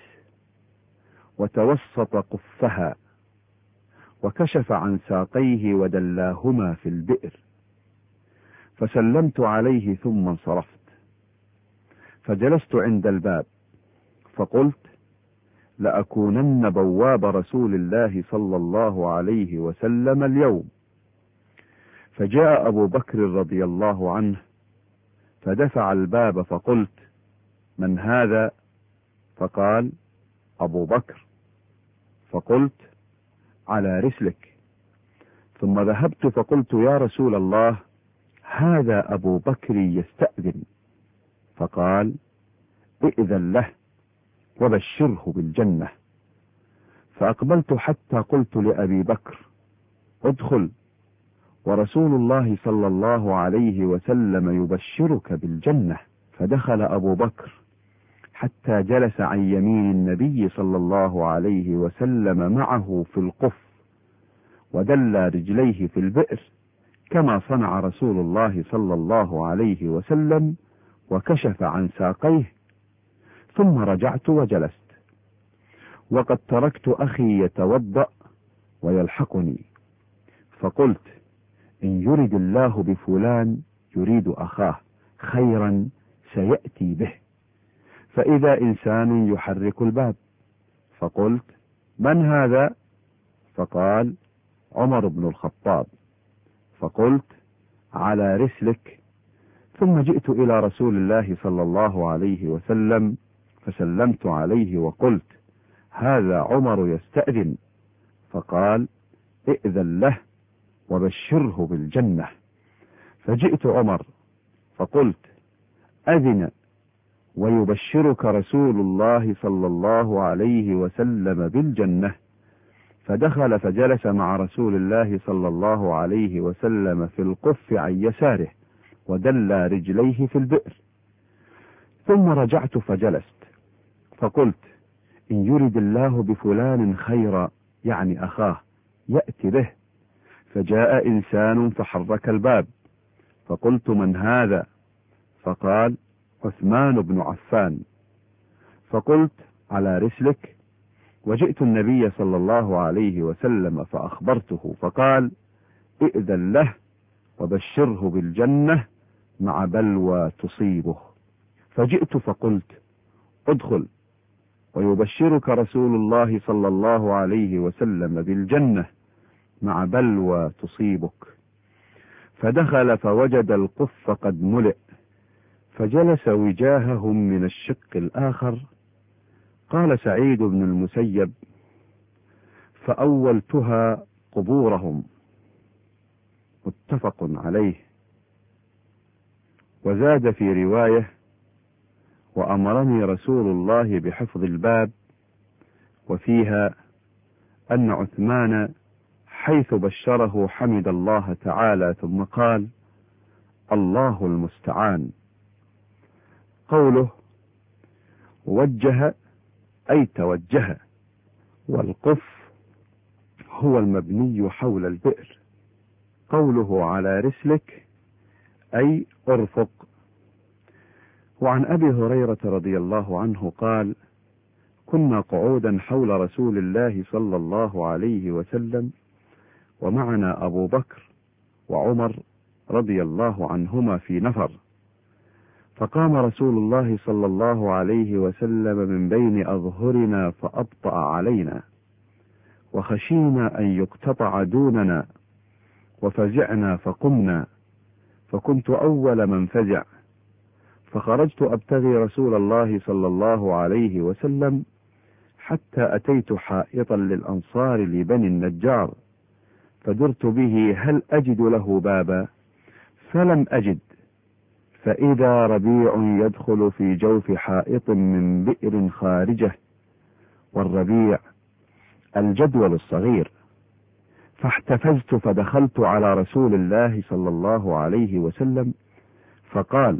Speaker 1: وتوسط قفها وكشف عن ساقيه ودلاهما في البئر، فسلمت عليه ثم انصرفت، فجلست عند الباب فقلت: لأكونن بواب رسول الله صلى الله عليه وسلم اليوم. فجاء أبو بكر رضي الله عنه فدفع الباب فقلت: من هذا؟ فقال: أبو بكر. فقلت: على رسلك. ثم ذهبت فقلت: يا رسول الله، هذا أبو بكر يستأذن. فقال: ائذن له وبشره بالجنة. فأقبلت حتى قلت لأبي بكر: ادخل، ورسول الله صلى الله عليه وسلم يبشرك بالجنة. فدخل أبو بكر حتى جلس عن يمين النبي صلى الله عليه وسلم معه في القف، ودل رجليه في البئر كما صنع رسول الله صلى الله عليه وسلم، وكشف عن ساقيه، ثم رجعت وجلست، وقد تركت أخي يتوضأ ويلحقني، فقلت: إن يرد الله بفلان يريد أخاه خيرا سيأتي به. فإذا إنسان يحرك الباب، فقلت: من هذا؟ فقال: عمر بن الخطاب. فقلت: على رسلك. ثم جئت إلى رسول الله صلى الله عليه وسلم فسلمت عليه وقلت: هذا عمر يستأذن. فقال: ائذن له وبشره بالجنة. فجئت عمر فقلت: أذن ويبشرك رسول الله صلى الله عليه وسلم بالجنة. فدخل فجلس مع رسول الله صلى الله عليه وسلم في القف عن يساره، ودلى رجليه في البئر. ثم رجعت فجلست، فقلت: إن يرد الله بفلان خيرا، يعني أخاه، يأتي به. فجاء إنسان فحرك الباب، فقلت: من هذا؟ فقال: عثمان بن عفان. فقلت: على رسلك. وجئت النبي صلى الله عليه وسلم فأخبرته، فقال: ائذن له وبشره بالجنة مع بلوى تصيبه. فجئت فقلت: ادخل ويبشرك رسول الله صلى الله عليه وسلم بالجنة مع بلوى تصيبك. فدخل فوجد القف قد ملئ، فجلس وجاههم من الشق الآخر. قال سعيد بن المسيب: فأولتها قبورهم. متفق عليه. وزاد في رواية: وأمرني رسول الله بحفظ الباب. وفيها أن عثمان حيث بشره حمد الله تعالى ثم قال: الله المستعان. قوله وجه أي توجه، والقف هو المبني حول البئر. قوله على رسلك أي أرفق. وعن أبي هريرة رضي الله عنه قال: كنا قعودا حول رسول الله صلى الله عليه وسلم، ومعنا أبو بكر وعمر رضي الله عنهما في نفر. فقام رسول الله صلى الله عليه وسلم من بين أظهرنا فأبطأ علينا، وخشينا أن يقتطع دوننا، وفزعنا فقمنا، فكنت أول من فزع، فخرجت أبتغي رسول الله صلى الله عليه وسلم حتى أتيت حائطا للأنصار لبني النجار، فدرت به هل أجد له بابا، فلم أجد، فإذا ربيع يدخل في جوف حائط من بئر خارجه، والربيع الجدول الصغير. فاحتفزت فدخلت على رسول الله صلى الله عليه وسلم، فقال: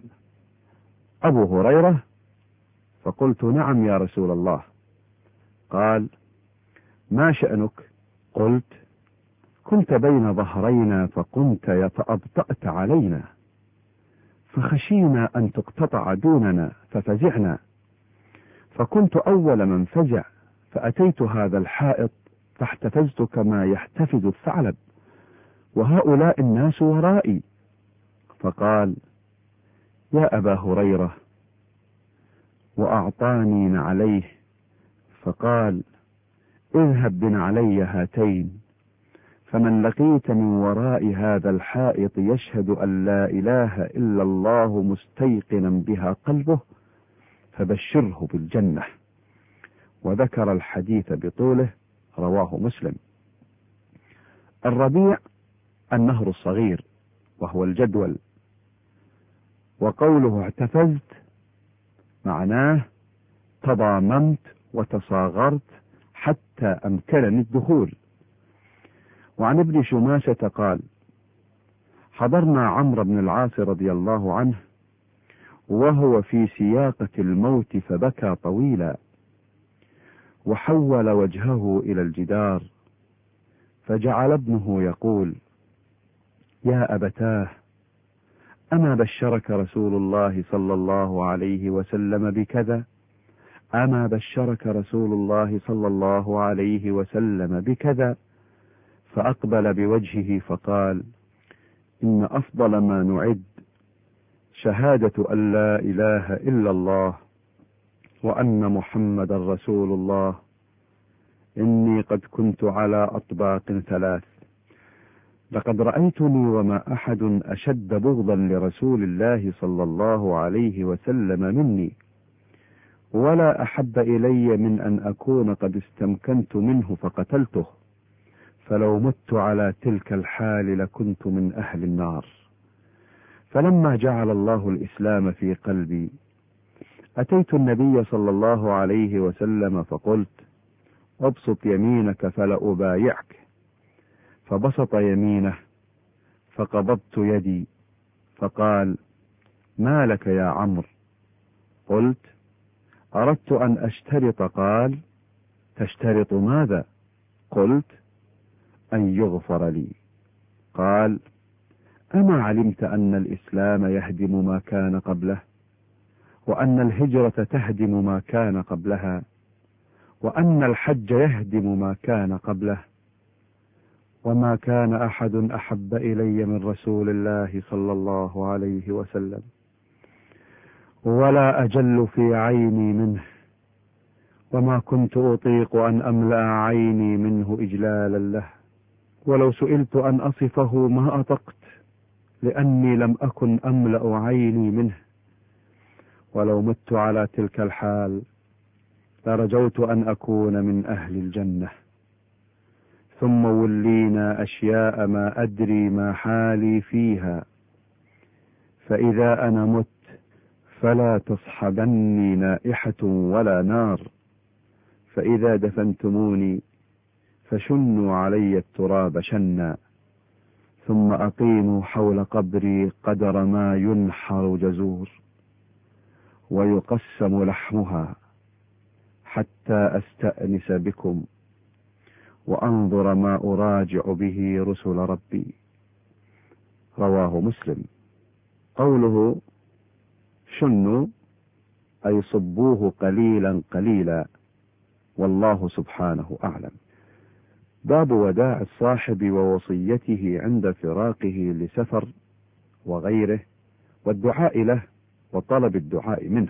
Speaker 1: أبو هريرة؟ فقلت: نعم يا رسول الله. قال: ما شأنك؟ قلت: كنت بين ظهرينا فقمت فأبطأت علينا، فخشينا أن تقتطع دوننا ففزعنا، فكنت أول من فزع، فأتيت هذا الحائط فاحتفزت كما يحتفز الثعلب، وهؤلاء الناس ورائي. فقال: يا أبا هريرة، وأعطاني نعليه، فقال: اذهب بنعلي هاتين، فمن لقيت من وراء هذا الحائط يشهد أن لا إله إلا الله مستيقنا بها قلبه، فبشره بالجنة. وذكر الحديث بطوله، رواه مسلم. الربيع النهر الصغير وهو الجدول. وقوله احتفزت معناه تضاممت وتصاغرت حتى أمكنني الدخول. وعن ابن شماسة قال: حضرنا عمرو بن العاص رضي الله عنه وهو في سياقة الموت فبكى طويلا، وحول وجهه إلى الجدار، فجعل ابنه يقول: يا أبتاه، أما بشرك رسول الله صلى الله عليه وسلم بكذا؟ أما بشرك رسول الله صلى الله عليه وسلم بكذا؟ فأقبل بوجهه فقال: إن أفضل ما نعد شهادة أن لا إله إلا الله وأن محمدا رسول الله. إني قد كنت على أطباق 3. لقد رأيتني وما أحد أشد بغضا لرسول الله صلى الله عليه وسلم مني، ولا أحب إلي من أن أكون قد استمكنت منه فقتلته، فلو مت على تلك الحال لكنت من أهل النار. فلما جعل الله الإسلام في قلبي أتيت النبي صلى الله عليه وسلم فقلت: ابسط يمينك فلأبايعك. فبسط يمينه فقبضت يدي فقال: ما لك يا عمرو؟ قلت: أردت أن أشترط. قال: تشترط ماذا؟ قلت: أن يغفر لي. قال: أما علمت أن الإسلام يهدم ما كان قبله، وأن الهجرة تهدم ما كان قبلها، وأن الحج يهدم ما كان قبله؟ وما كان أحد أحب إلي من رسول الله صلى الله عليه وسلم، ولا أجل في عيني منه، وما كنت أطيق أن أملأ عيني منه إجلالا له، ولو سئلت أن أصفه ما أطقت، لأني لم أكن أملأ عيني منه. ولو مت على تلك الحال لرجوت أن أكون من أهل الجنة. ثم ولينا أشياء ما أدري ما حالي فيها، فإذا أنا مت فلا تصحبني نائحة ولا نار، فإذا دفنتموني فشنوا علي التراب شنا، ثم أقيموا حول قبري قدر ما ينحر جزور ويقسم لحمها، حتى أستأنس بكم وأنظر ما أراجع به رسل ربي. رواه مسلم. قوله شنوا أي صبوه قليلا قليلا، والله سبحانه أعلم. باب وداع الصاحب ووصيته عند فراقه لسفر وغيره، والدعاء له وطلب الدعاء منه.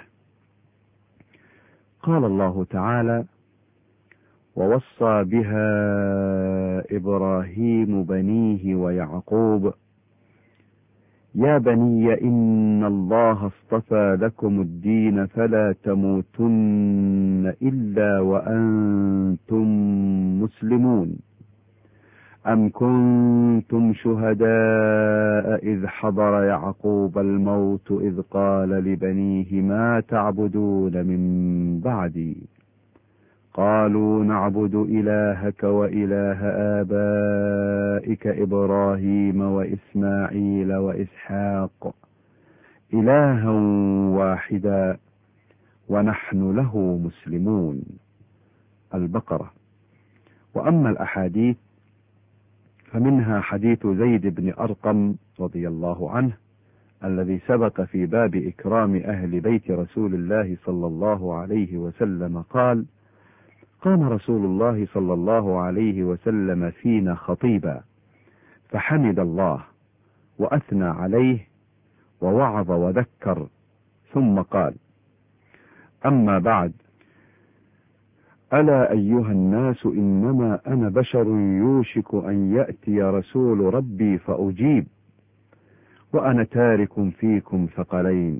Speaker 1: قال الله تعالى: ووصى بها إبراهيم بنيه ويعقوب يا بني إن الله اصطفى لكم الدين فلا تموتن إلا وأنتم مسلمون. أم كنتم شهداء إذ حضر يعقوب الموت إذ قال لبنيه ما تعبدون من بعدي؟ قالوا نعبد إلهك وإله آبائك إبراهيم وإسماعيل وإسحاق إلها واحدا ونحن له مسلمون. البقرة. وأما الأحاديث فمنها حديث زيد بن أرقم رضي الله عنه الذي سبق في باب إكرام أهل بيت رسول الله صلى الله عليه وسلم قال: قام رسول الله صلى الله عليه وسلم فينا خطيبا فحمد الله وأثنى عليه ووعظ وذكر، ثم قال: أما بعد، ألا أيها الناس إنما أنا بشر يوشك أن يأتي رسول ربي فأجيب، وأنا تارك فيكم ثقلين،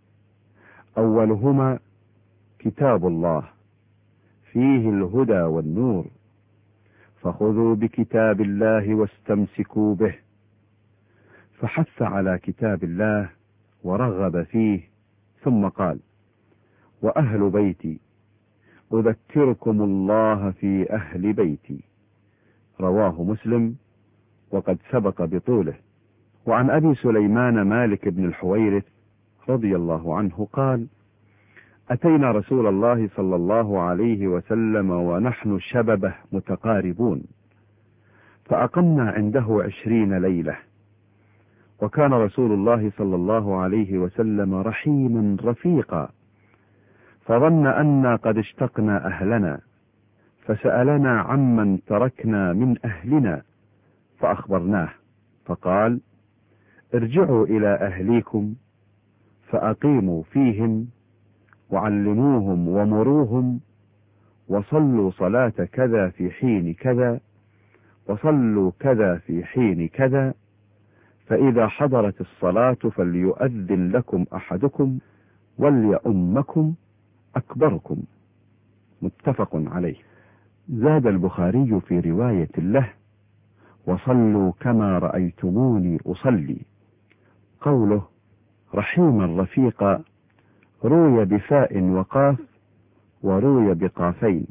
Speaker 1: أولهما كتاب الله فيه الهدى والنور، فخذوا بكتاب الله واستمسكوا به. فحث على كتاب الله ورغب فيه، ثم قال: وأهل بيتي أذكركم الله في أهل بيتي. رواه مسلم وقد سبق بطوله. وعن أبي سليمان مالك بن الحويرث رضي الله عنه قال: أتينا رسول الله صلى الله عليه وسلم ونحن شببه متقاربون، فأقمنا عنده 20 ليلة، وكان رسول الله صلى الله عليه وسلم رحيما رفيقا، فظن أنا قد اشتقنا أهلنا، فسألنا عمن تركنا من أهلنا فأخبرناه، فقال: ارجعوا إلى أهليكم فأقيموا فيهم وعلموهم ومروهم، وصلوا صلاة كذا في حين كذا، وصلوا كذا في حين كذا، فإذا حضرت الصلاة فليؤذن لكم أحدكم وليؤمكم أكبركم. متفق عليه. زاد البخاري في رواية له: وصلوا كما رأيتموني أصلي. قوله رحيما رفيقا روي بفاء وقاف، وروي بقافين.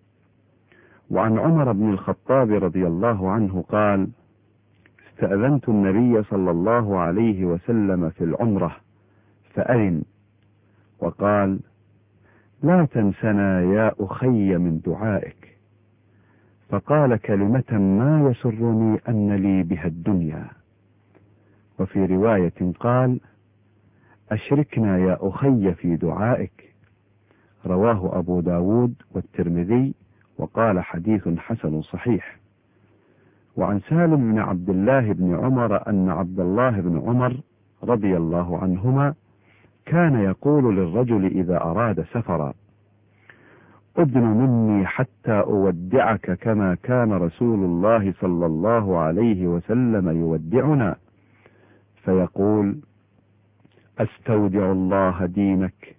Speaker 1: وعن عمر بن الخطاب رضي الله عنه قال: استأذنت النبي صلى الله عليه وسلم في العمرة فأذن، وقال: لا تنسنا يا أخي من دعائك. فقال كلمة ما يسرني أن لي بها الدنيا. وفي رواية قال: أشركنا يا أخي في دعائك. رواه أبو داود والترمذي، وقال حديث حسن صحيح. وعن سالم بن عبد الله بن عمر أن عبد الله بن عمر رضي الله عنهما كان يقول للرجل إذا أراد سفرا: أدن مني حتى أودعك كما كان رسول الله صلى الله عليه وسلم يودعنا. فيقول: أستودع الله دينك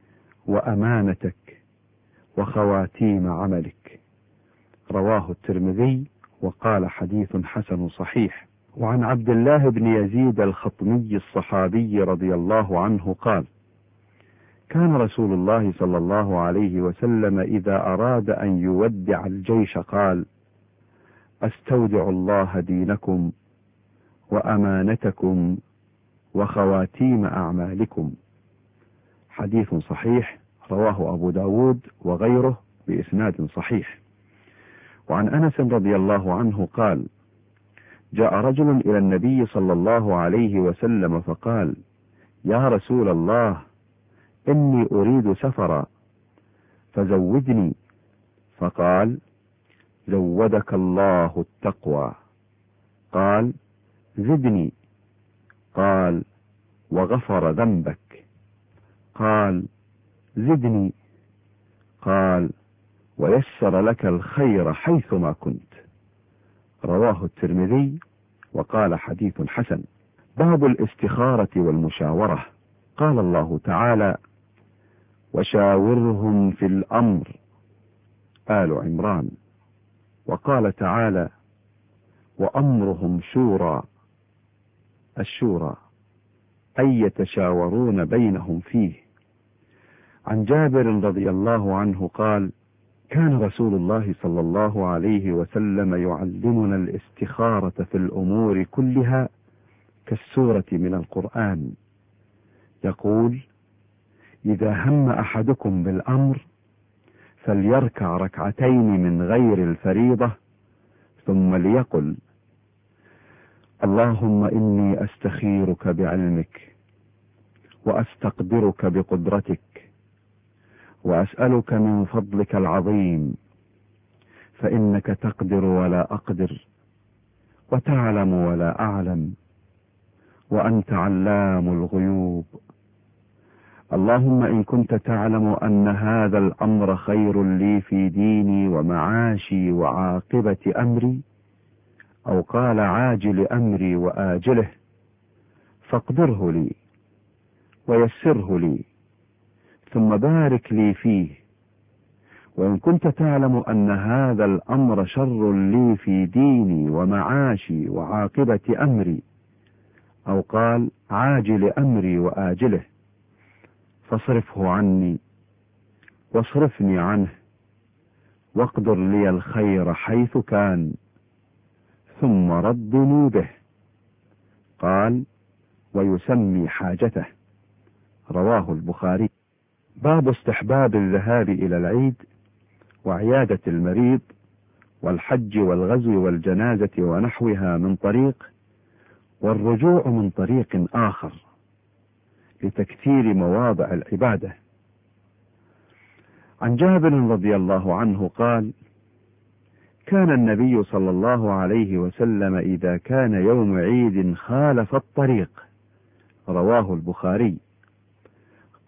Speaker 1: وأمانتك وخواتيم عملك. رواه الترمذي، وقال حديث حسن صحيح. وعن عبد الله بن يزيد الخطمي الصحابي رضي الله عنه قال: كان رسول الله صلى الله عليه وسلم إذا أراد أن يودع الجيش قال: أستودع الله دينكم وأمانتكم وخواتيم أعمالكم. حديث صحيح، رواه أبو داود وغيره بإسناد صحيح. وعن أنس رضي الله عنه قال: جاء رجل إلى النبي صلى الله عليه وسلم فقال: يا رسول الله، إني أريد سفرا فزودني. فقال: زودك الله التقوى. قال: زدني. قال: وغفر ذنبك. قال: زدني. قال: ويسر لك الخير حيثما كنت. رواه الترمذي، وقال حديث حسن. باب الاستخارة والمشاورة. قال الله تعالى: وشاورهم في الأمر، آل عمران. وقال تعالى: وأمرهم شورى، الشورى، أي يتشاورون بينهم فيه. عن جابر رضي الله عنه قال: كان رسول الله صلى الله عليه وسلم يعلمنا الاستخارة في الأمور كلها كالسورة من القرآن. يقول: إذا هم أحدكم بالأمر فليركع ركعتين من غير الفريضة، ثم ليقل: اللهم إني أستخيرك بعلمك، وأستقدرك بقدرتك، وأسألك من فضلك العظيم، فإنك تقدر ولا أقدر، وتعلم ولا أعلم، وأنت علام الغيوب. اللهم إن كنت تعلم أن هذا الأمر خير لي في ديني ومعاشي وعاقبة أمري، أو قال عاجل أمري وآجله، فاقدره لي ويسره لي، ثم بارك لي فيه. وإن كنت تعلم أن هذا الأمر شر لي في ديني ومعاشي وعاقبة أمري، أو قال عاجل أمري وآجله، فاصرفه عني واصرفني عنه، واقدر لي الخير حيث كان، ثم ردني به. قال: ويسمي حاجته. رواه البخاري. باب استحباب الذهاب إلى العيد وعيادة المريض والحج والغزو والجنازة ونحوها من طريق، والرجوع من طريق آخر، لتكثير مواضع العبادة. عن جابر رضي الله عنه قال: كان النبي صلى الله عليه وسلم إذا كان يوم عيد خالف الطريق. رواه البخاري.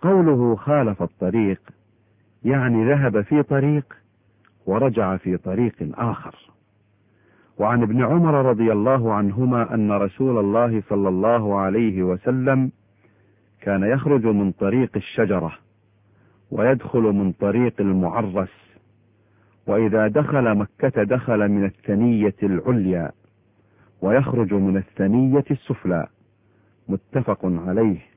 Speaker 1: قوله خالف الطريق يعني ذهب في طريق ورجع في طريق آخر. وعن ابن عمر رضي الله عنهما أن رسول الله صلى الله عليه وسلم كان يخرج من طريق الشجرة ويدخل من طريق المعرس، وإذا دخل مكة دخل من الثنية العليا ويخرج من الثنية السفلى. متفق عليه.